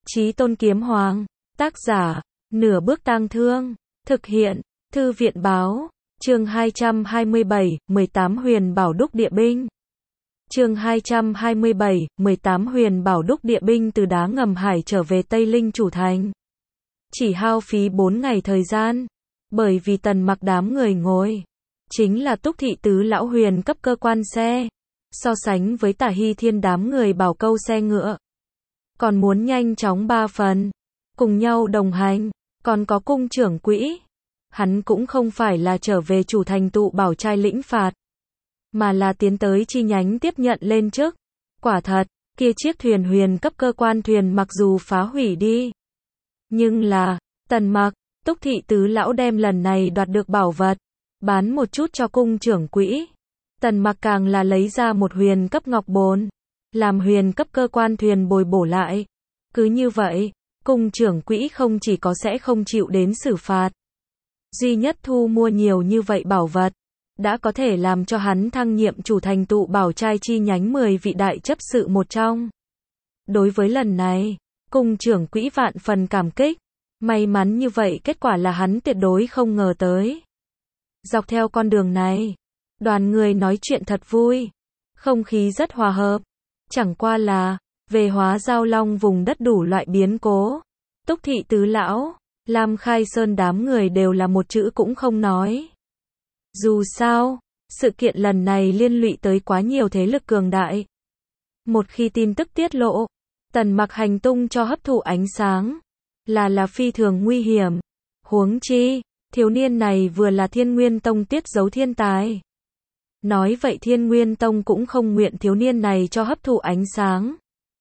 Chí Tôn Kiếm Hoàng. Tác giả, Nửa Bước Tang Thương. Thực hiện, Thư viện báo. Chương 227, 18 Huyền Bảo Đúc Địa Binh. Chương 227, 18 Huyền Bảo Đúc Địa Binh từ đá ngầm hải trở về Tây Linh Chủ Thành. Chỉ hao phí 4 ngày thời gian. Bởi vì Tần Mặc đám người ngồi chính là Túc Thị Tứ Lão huyền cấp cơ quan xe. So sánh với Tả Hy Thiên đám người bảo câu xe ngựa, còn muốn nhanh chóng 3 phần. Cùng nhau đồng hành, còn có cung trưởng quỹ. Hắn cũng không phải là trở về chủ thành tụ bảo trai lĩnh phạt, mà là tiến tới chi nhánh tiếp nhận lên chức. Quả thật, kia chiếc thuyền huyền cấp cơ quan thuyền mặc dù phá hủy đi, nhưng là, Tần Mặc, Túc Thị Tứ Lão đem lần này đoạt được bảo vật, bán một chút cho cung trưởng quỹ. Tần Mặc càng là lấy ra một huyền cấp ngọc bồn, làm huyền cấp cơ quan thuyền bồi bổ lại. Cứ như vậy, cung trưởng quỹ không chỉ có sẽ không chịu đến xử phạt, duy nhất thu mua nhiều như vậy bảo vật, đã có thể làm cho hắn thăng nhiệm chủ thành tụ bảo trai chi nhánh 10 vị đại chấp sự một trong. Đối với lần này, cung trưởng quỹ vạn phần cảm kích. May mắn như vậy kết quả là hắn tuyệt đối không ngờ tới. Dọc theo con đường này, đoàn người nói chuyện thật vui, không khí rất hòa hợp. Chẳng qua là, về Hóa Giao Long vùng đất đủ loại biến cố. Túc Thị Tứ Lão, Lam Khai Sơn đám người đều là một chữ cũng không nói. Dù sao, sự kiện lần này liên lụy tới quá nhiều thế lực cường đại. Một khi tin tức tiết lộ, Tần Mặc hành tung cho hấp thụ ánh sáng, là phi thường nguy hiểm. Huống chi, thiếu niên này vừa là Thiên Nguyên Tông tiết giấu thiên tài. Nói vậy Thiên Nguyên Tông cũng không nguyện thiếu niên này cho hấp thụ ánh sáng.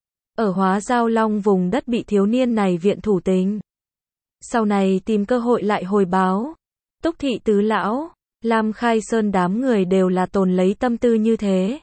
Ở Hóa Giao Long vùng đất bị thiếu niên này viện thủ tình, sau này tìm cơ hội lại hồi báo. Túc Thị Tứ Lão, Lam Khai Sơn đám người đều là tồn lấy tâm tư như thế.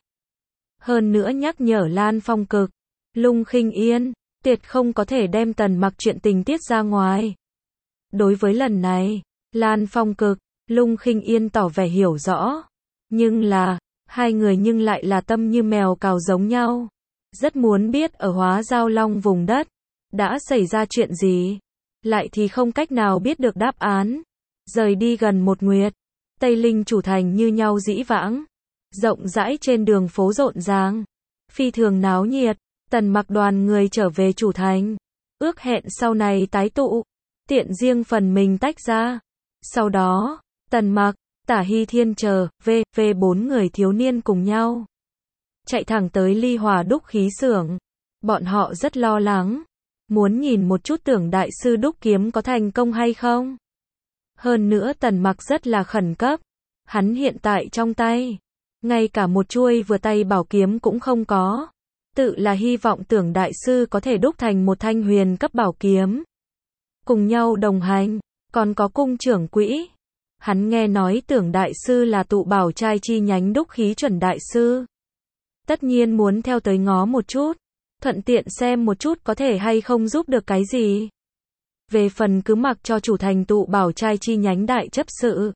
Hơn nữa nhắc nhở Lan Phong Cực, Lung Khinh Yên, tuyệt không có thể đem Tần Mặc chuyện tình tiết ra ngoài. Đối với lần này, Lan Phong Cực, Lung Khinh Yên tỏ vẻ hiểu rõ. Nhưng là, hai người nhưng lại là tâm như mèo cào giống nhau. Rất muốn biết ở Hóa Giao Long vùng đất, đã xảy ra chuyện gì. Lại thì không cách nào biết được đáp án. Rời đi gần một nguyệt, Tây Linh Chủ Thành như nhau dĩ vãng. Rộng rãi trên đường phố rộn ràng, phi thường náo nhiệt. Tần Mặc đoàn người trở về chủ thành, ước hẹn sau này tái tụ, tiện riêng phần mình tách ra. Sau đó, Tần Mặc, Tả Hy Thiên chờ, bốn người thiếu niên cùng nhau chạy thẳng tới Ly Hòa đúc khí xưởng. Bọn họ rất lo lắng, muốn nhìn một chút Tưởng đại sư đúc kiếm có thành công hay không. Hơn nữa Tần Mặc rất là khẩn cấp, hắn hiện tại trong tay, ngay cả một chuôi vừa tay bảo kiếm cũng không có. Tự là hy vọng Tưởng đại sư có thể đúc thành một thanh huyền cấp bảo kiếm. Cùng nhau đồng hành, còn có cung trưởng quỹ. Hắn nghe nói Tưởng đại sư là tụ bảo trai chi nhánh đúc khí chuẩn đại sư. Tất nhiên muốn theo tới ngó một chút, thuận tiện xem một chút có thể hay không giúp được cái gì. Về phần cứ mặc cho chủ thành tụ bảo trai chi nhánh đại chấp sự.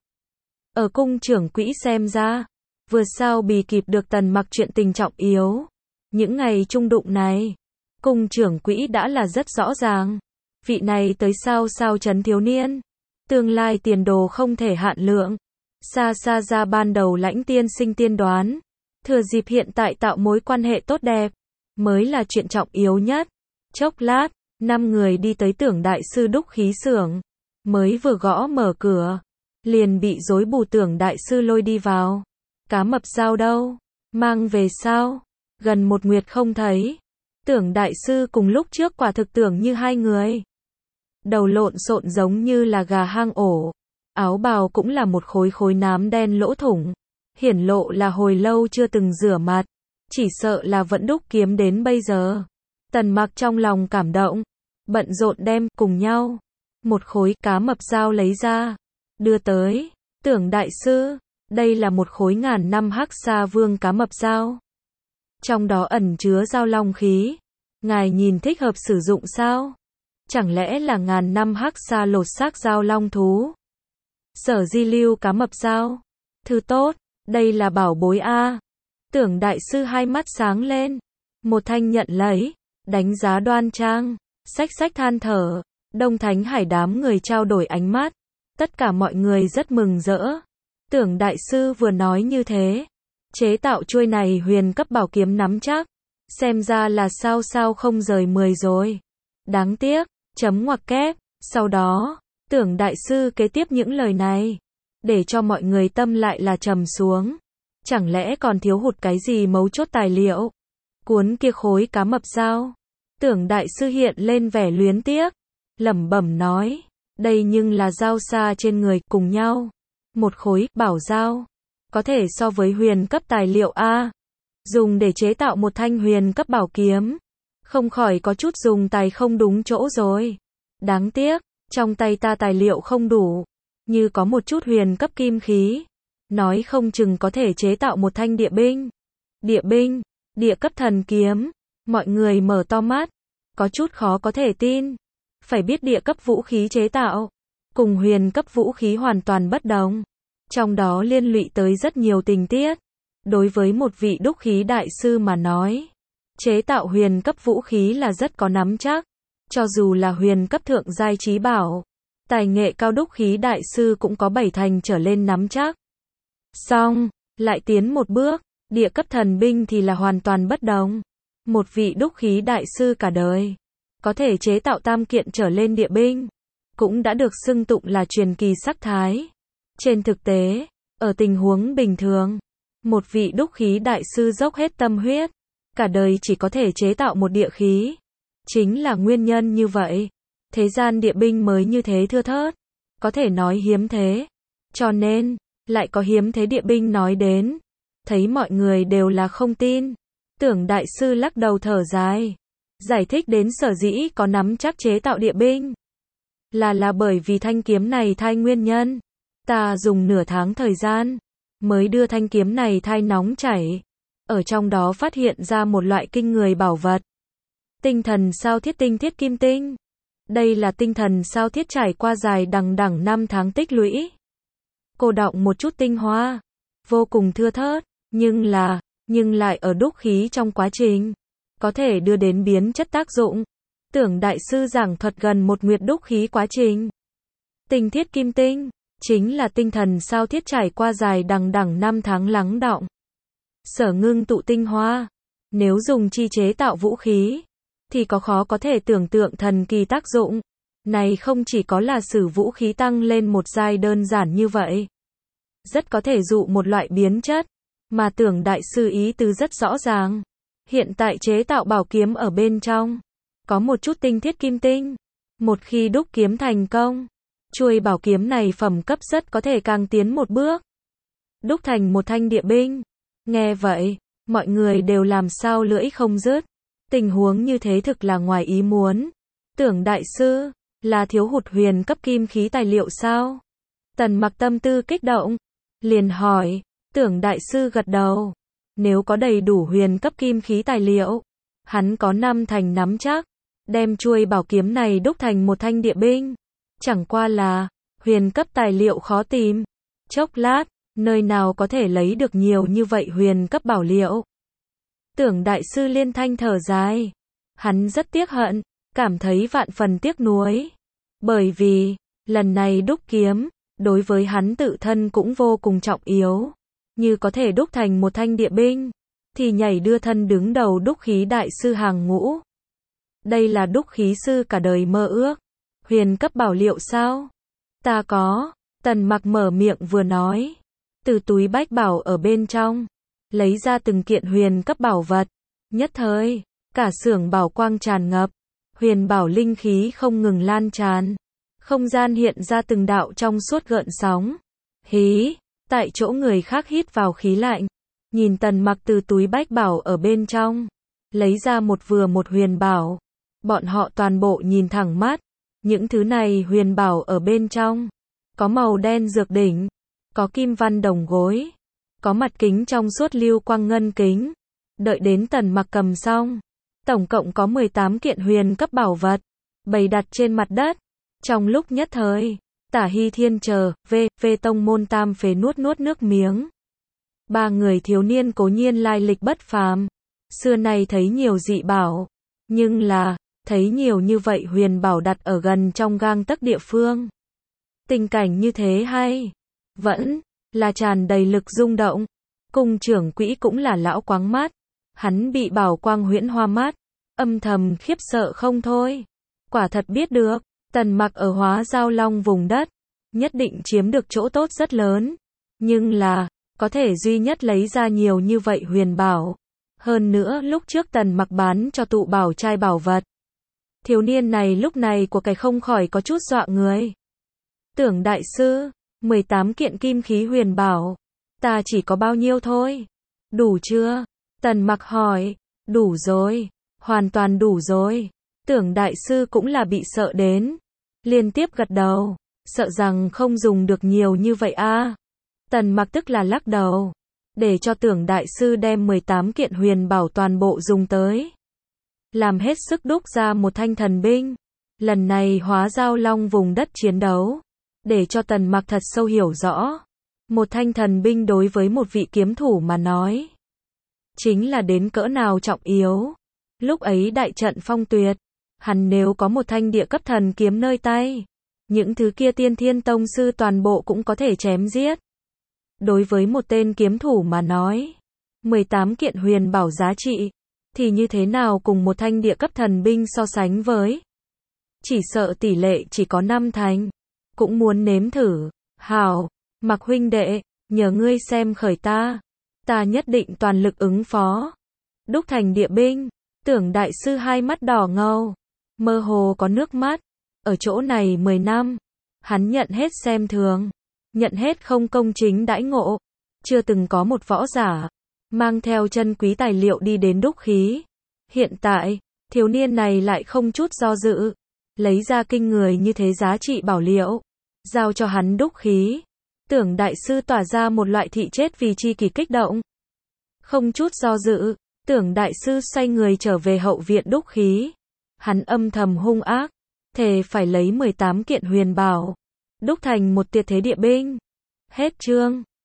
Ở cung trưởng quỹ xem ra, vừa sao bì kịp được Tần Mặc chuyện tình trọng yếu. Những ngày chung đụng này, cung trưởng quỹ đã là rất rõ ràng. Vị này tới sao trấn thiếu niên, tương lai tiền đồ không thể hạn lượng. Xa xa ra ban đầu Lãnh tiên sinh tiên đoán, thừa dịp hiện tại tạo mối quan hệ tốt đẹp, mới là chuyện trọng yếu nhất. Chốc lát, 5 người đi tới Tưởng đại sư đúc khí xưởng, mới vừa gõ mở cửa, liền bị rối bù Tưởng đại sư lôi đi vào. Cá mập dao đâu? Mang về sao? Gần một nguyệt không thấy. Tưởng đại sư cùng lúc trước quả thực tưởng như hai người. Đầu lộn xộn giống như là gà hang ổ. Áo bào cũng là một khối nám đen lỗ thủng. Hiển lộ là hồi lâu chưa từng rửa mặt. Chỉ sợ là vẫn đúc kiếm đến bây giờ. Tần Mặc trong lòng cảm động, bận rộn đem cùng nhau một khối cá mập dao lấy ra, đưa tới. Tưởng đại sư, đây là một khối ngàn năm hắc sa vương cá mập dao. Trong đó ẩn chứa giao long khí. Ngài nhìn thích hợp sử dụng sao? Chẳng lẽ là ngàn năm hắc sa lột xác giao long thú? Sở di lưu cá mập dao. Thứ tốt, đây là bảo bối a. Tưởng đại sư hai mắt sáng lên. Một thanh nhận lấy, đánh giá đoan trang. Xách xách than thở. Đông Thánh Hải đám người trao đổi ánh mắt. Tất cả mọi người rất mừng rỡ. Tưởng đại sư vừa nói như thế. Chế tạo chuôi này huyền cấp bảo kiếm nắm chắc. Xem ra là sao không rời 10 rồi. Đáng tiếc, chấm ngoặc kép. Sau đó, tưởng đại sư kế tiếp những lời này. Để cho mọi người tâm lại là trầm xuống. Chẳng lẽ còn thiếu hụt cái gì mấu chốt tài liệu? Cuốn kia khối cá mập sao? Tưởng đại sư hiện lên vẻ luyến tiếc. Lẩm bẩm nói. Đây nhưng là dao xa trên người cùng nhau. Một khối bảo dao. Có thể so với huyền cấp tài liệu A. Dùng để chế tạo một thanh huyền cấp bảo kiếm. Không khỏi có chút dùng tài không đúng chỗ rồi. Đáng tiếc, trong tay ta tài liệu không đủ. Như có một chút huyền cấp kim khí. Nói không chừng có thể chế tạo một thanh địa binh. Địa binh, địa cấp thần kiếm. Mọi người mở to mắt. Có chút khó có thể tin. Phải biết địa cấp vũ khí chế tạo. Cùng huyền cấp vũ khí hoàn toàn bất đồng. Trong đó liên lụy tới rất nhiều tình tiết. Đối với một vị đúc khí đại sư mà nói. Chế tạo huyền cấp vũ khí là rất có nắm chắc. Cho dù là huyền cấp thượng giai trí bảo. Tài nghệ cao đúc khí đại sư cũng có 7 thành trở lên nắm chắc. Xong, lại tiến một bước, địa cấp thần binh thì là hoàn toàn bất đồng. Một vị đúc khí đại sư cả đời, có thể chế tạo tam kiện trở lên địa binh, cũng đã được xưng tụng là truyền kỳ sắc thái. Trên thực tế, ở tình huống bình thường, một vị đúc khí đại sư dốc hết tâm huyết, cả đời chỉ có thể chế tạo một địa khí. Chính là nguyên nhân như vậy. Thế gian địa binh mới như thế thưa thớt, có thể nói hiếm thế. Cho nên, lại có hiếm thế địa binh nói đến. Thấy mọi người đều là không tin. Tưởng đại sư lắc đầu thở dài. Giải thích đến sở dĩ có nắm chắc chế tạo địa binh. Là bởi vì thanh kiếm này thai nguyên nhân. Ta dùng nửa tháng thời gian, mới đưa thanh kiếm này thai nóng chảy. Ở trong đó phát hiện ra một loại kinh người bảo vật. Tinh thần sao thiết tinh thiết kim tinh. Đây là tinh thần sao thiết trải qua dài đằng đẵng 5 tháng tích lũy. Cô đọng một chút tinh hoa. Vô cùng thưa thớt. Nhưng lại ở đúc khí trong quá trình. Có thể đưa đến biến chất tác dụng. Tưởng đại sư giảng thuật gần một nguyệt đúc khí quá trình. Tinh thiết kim tinh. Chính là tinh thần sao thiết trải qua dài đằng đẵng 5 tháng lắng đọng. Sở ngưng tụ tinh hoa. Nếu dùng chi chế tạo vũ khí. Thì khó có thể tưởng tượng thần kỳ tác dụng. Này không chỉ có là sử vũ khí tăng lên một giai đơn giản như vậy. Rất có thể dụ một loại biến chất. Mà tưởng đại sư ý tứ rất rõ ràng. Hiện tại chế tạo bảo kiếm ở bên trong. Có một chút tinh thiết kim tinh. Một khi đúc kiếm thành công. Chuôi bảo kiếm này phẩm cấp rất có thể càng tiến một bước. Đúc thành một thanh địa binh. Nghe vậy, mọi người đều làm sao lưỡi không dứt. Tình huống như thế thực là ngoài ý muốn. Tưởng đại sư, là thiếu hụt huyền cấp kim khí tài liệu sao? Tần Mặc tâm tư kích động. Liền hỏi, tưởng đại sư gật đầu. Nếu có đầy đủ huyền cấp kim khí tài liệu, hắn có 5 thành nắm chắc. Đem chuôi bảo kiếm này đúc thành một thanh địa binh. Chẳng qua là, huyền cấp tài liệu khó tìm. Chốc lát, nơi nào có thể lấy được nhiều như vậy huyền cấp bảo liệu. Tưởng đại sư liên thanh thở dài. Hắn rất tiếc hận, cảm thấy vạn phần tiếc nuối. Bởi vì, lần này đúc kiếm, đối với hắn tự thân cũng vô cùng trọng yếu. Như có thể đúc thành một thanh địa binh, thì nhảy đưa thân đứng đầu đúc khí đại sư hàng ngũ. Đây là đúc khí sư cả đời mơ ước. Huyền cấp bảo liệu sao? Ta có. Tần Mặc mở miệng vừa nói. Từ túi bách bảo ở bên trong, lấy ra từng kiện huyền cấp bảo vật. Nhất thời, cả xưởng bảo quang tràn ngập. Huyền bảo linh khí không ngừng lan tràn. Không gian hiện ra từng đạo trong suốt gợn sóng. Hí, tại chỗ người khác hít vào khí lạnh. Nhìn Tần Mặc từ túi bách bảo ở bên trong, lấy ra một huyền bảo. Bọn họ toàn bộ nhìn thẳng mắt. Những thứ này huyền bảo ở bên trong. Có màu đen dược đỉnh. Có kim văn đồng gối. Có mặt kính trong suốt lưu quang ngân kính. Đợi đến Tần Mặc cầm xong. Tổng cộng có 18 kiện huyền cấp bảo vật. Bày đặt trên mặt đất. Trong lúc nhất thời, Tả Hy Thiên chờ, tông môn tam phế nuốt nước miếng. 3 người thiếu niên cố nhiên lai lịch bất phàm. Xưa nay thấy nhiều dị bảo. Nhưng là, thấy nhiều như vậy huyền bảo đặt ở gần trong gang tấc địa phương. Tình cảnh như thế hay, vẫn là tràn đầy lực rung động. Cung trưởng quỹ cũng là lão quáng mắt, hắn bị bảo quang huyễn hoa mắt, âm thầm khiếp sợ không thôi. Quả thật biết được, Tần Mặc ở Hóa Giao Long vùng đất, nhất định chiếm được chỗ tốt rất lớn, nhưng là, có thể duy nhất lấy ra nhiều như vậy huyền bảo. Hơn nữa lúc trước Tần Mặc bán cho tụ bảo trai bảo vật. Thiếu niên này lúc này của cái không khỏi có chút dọa người. Tưởng đại sư, 18 kiện kim khí huyền bảo, ta chỉ có bao nhiêu thôi? Đủ chưa? Tần Mặc hỏi. Đủ rồi, hoàn toàn đủ rồi. Tưởng đại sư cũng là bị sợ đến, liên tiếp gật đầu, sợ rằng không dùng được nhiều như vậy a. Tần Mặc tức là lắc đầu, để cho tưởng đại sư đem 18 kiện huyền bảo toàn bộ dùng tới. Làm hết sức đúc ra một thanh thần binh. Lần này Hóa Giao Long vùng đất chiến đấu, để cho Tần Mặc thật sâu hiểu rõ. Một thanh thần binh đối với một vị kiếm thủ mà nói, chính là đến cỡ nào trọng yếu. Lúc ấy đại trận phong tuyệt, hắn nếu có một thanh địa cấp thần kiếm nơi tay, những thứ kia tiên thiên tông sư toàn bộ cũng có thể chém giết. Đối với một tên kiếm thủ mà nói, 18 kiện huyền bảo giá trị, thì như thế nào cùng một thanh địa cấp thần binh so sánh với? Chỉ sợ tỷ lệ chỉ có 5 thành, cũng muốn nếm thử. Hảo, Mặc huynh đệ, nhờ ngươi xem khởi ta nhất định toàn lực ứng phó. Đúc thành địa binh, tưởng đại sư hai mắt đỏ ngầu, mơ hồ có nước mắt. Ở chỗ này 10 năm, hắn nhận hết xem thường, nhận hết không công chính đãi ngộ. Chưa từng có một võ giả mang theo chân quý tài liệu đi đến đúc khí. Hiện tại, thiếu niên này lại không chút do dự, lấy ra kinh người như thế giá trị bảo liệu, giao cho hắn đúc khí. Tưởng đại sư tỏa ra một loại thị chết vì chi kỳ kích động. Không chút do dự, tưởng đại sư xoay người trở về hậu viện đúc khí. Hắn âm thầm hung ác, thề phải lấy 18 kiện huyền bảo, đúc thành một tuyệt thế địa binh. Hết chương.